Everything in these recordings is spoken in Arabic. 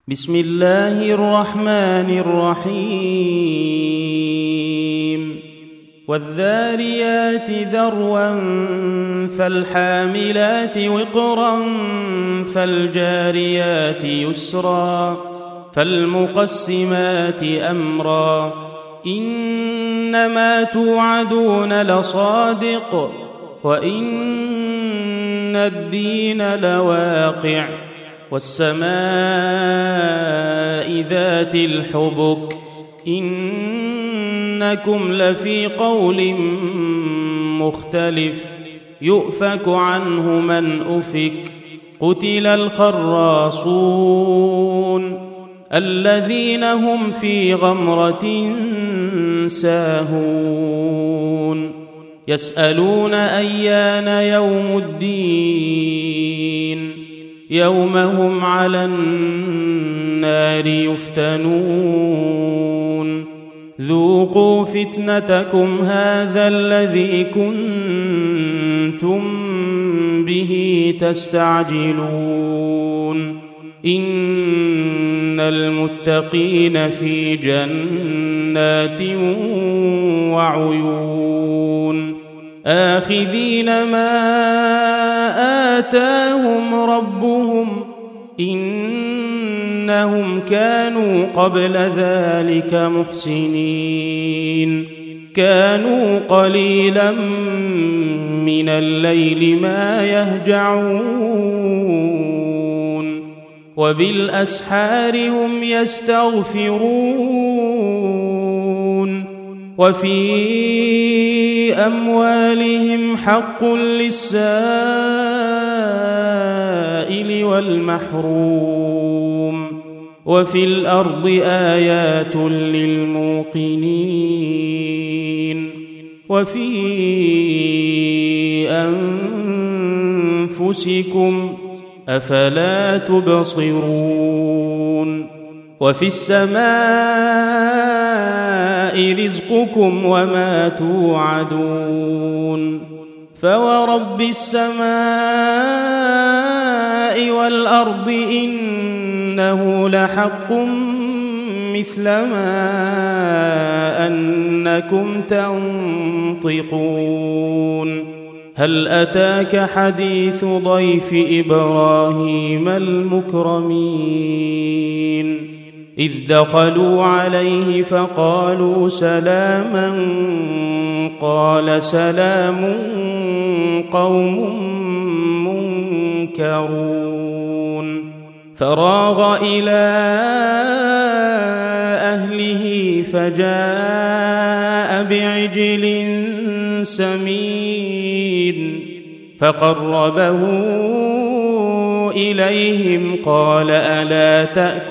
بسم الله الرحمن الرحيم والذاريات ذروا فالحاملات وقرا فالجاريات يسرا فالمقسمات أمرا إنما توعدون لصادق وإن الدين لواقع والسماء ذات الحبك إنكم لفي قول مختلف يؤفك عنه من أفك قتل الخراصون الذين هم في غمرة ساهون يسألون أيان يوم الدين يوم هم على النار يفتنون ذوقوا فتنتكم هذا الذي كنتم به تستعجلون إن المتقين في جنات وعيون آخذين ما آتاهم ربهم إنهم كانوا قبل ذلك محسنين كانوا قليلا من الليل ما يهجعون وبالأسحار هم يستغفرون وفي أموالهم حق للسائل والمحروم وفي الأرض آيات للموقنين وفي أنفسكم أفلا تبصرون وفي السماء رزقكم وما توعدون فورب السماء والأرض إنه لحق مثل ما أنكم تنطقون هل أتاك حديث ضيف إبراهيم المكرمين إذ دخلوا عليه فقالوا سلاما قال سلام قوم منكرون فراغ إلى أهله فجاء بعجل سمين فقربه إليهم قال ألا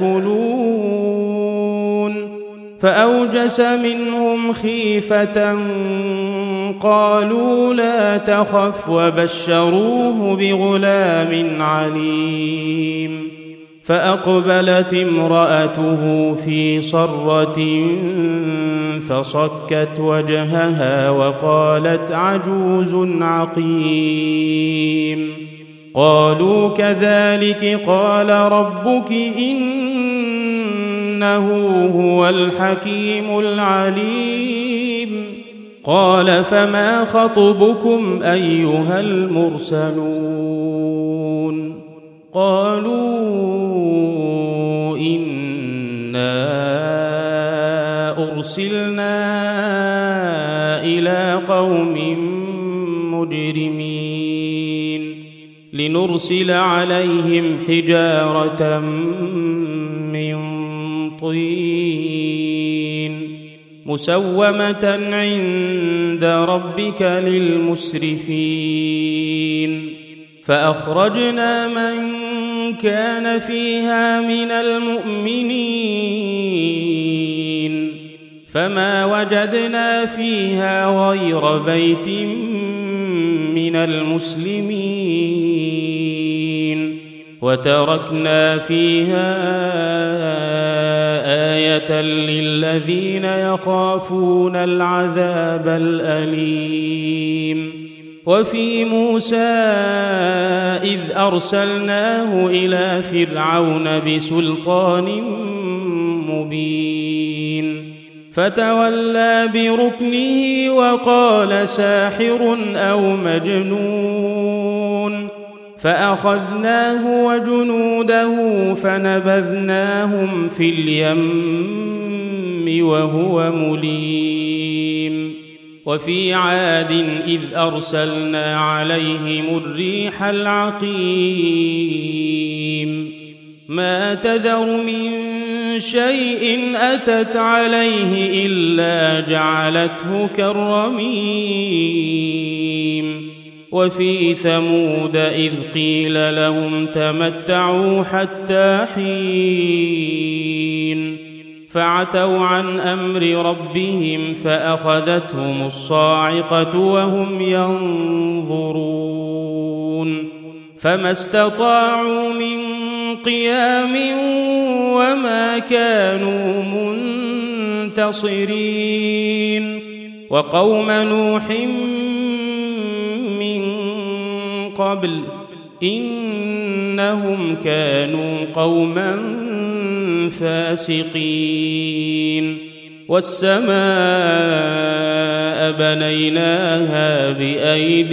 تأكلون فأوجس منهم خيفة قالوا لا تخف وبشروه بغلام عليم فأقبلت امرأته في صرة فصكت وجهها وقالت عجوز عقيم قالوا كذلك قال ربك إنه هو الحكيم العليم قال فما خطبكم أيها المرسلون قالوا إنا أرسلنا إلى قوم مجرمين لنرسل عليهم حجارة من طين مسومة عند ربك للمسرفين فأخرجنا من كان فيها من المؤمنين فما وجدنا فيها غير بيت من المسلمين وتركنا فيها آية للذين يخافون العذاب الأليم وفي موسى إذ أرسلناه إلى فرعون بسلطان مبين فتولى بركنه وقال ساحر أو مجنون فأخذناه وجنوده فنبذناهم في اليم وهو مليم وفي عاد إذ أرسلنا عليهم الريح العقيم ما تذر من شيء أتت عليه إلا جعلته كالرميم وفي ثمود إذ قيل لهم تمتعوا حتى حين فعتوا عن أمر ربهم فأخذتهم الصاعقة وهم ينظرون فما استطاعوا من قيام وما كانوا منتصرين وقوم نوح من قبل إنهم كانوا قوما فاسقين والسماء بنيناها بأيد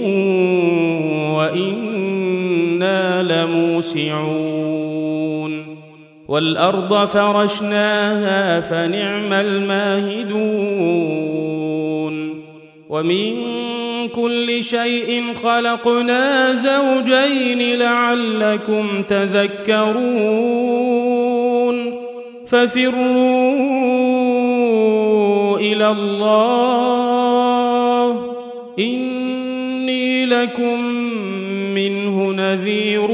وإنا لموسعون والأرض فرشناها فنعم الماهدون ومن كل شيء خلقنا زوجين لعلكم تذكرون ففروا إلى الله إني لكم منه نذير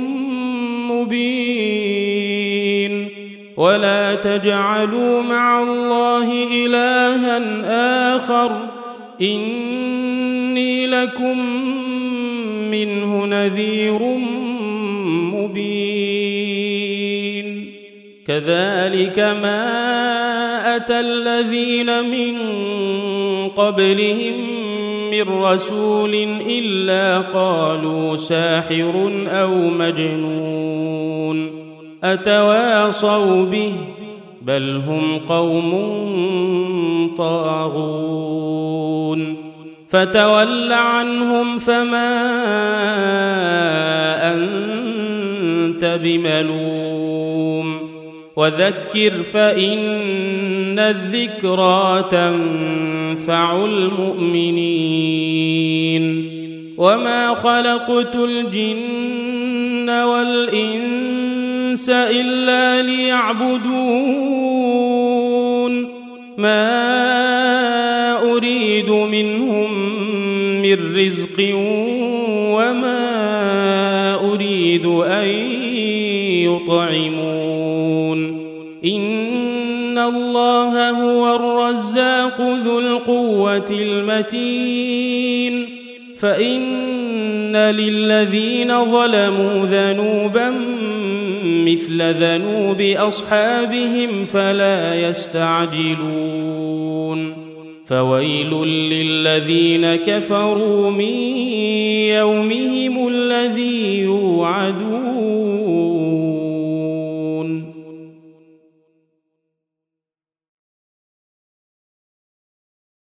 مبين ولا تجعلوا مع الله إلها آخر إني لكم منه نذير مبين كذلك ما أتى الذين من قبلهم من رسول إلا قالوا ساحر أو مجنون أتواصوا به بل هم قوم طاغون فتول عنهم فما أنت بملوم وذكر فإن الذكرى تنفع المؤمنين وما خلقت الجن والإنس إلا ليعبدون ما أريد منهم من رزق وما أريد أن يطعمون إن الله هو الرزاق ذو القوة المتين فإن للذين ظلموا ذنوبا مثل ذنوب أصحابهم فلا يستعجلون فويل للذين كفروا من يومهم الذي يوعدون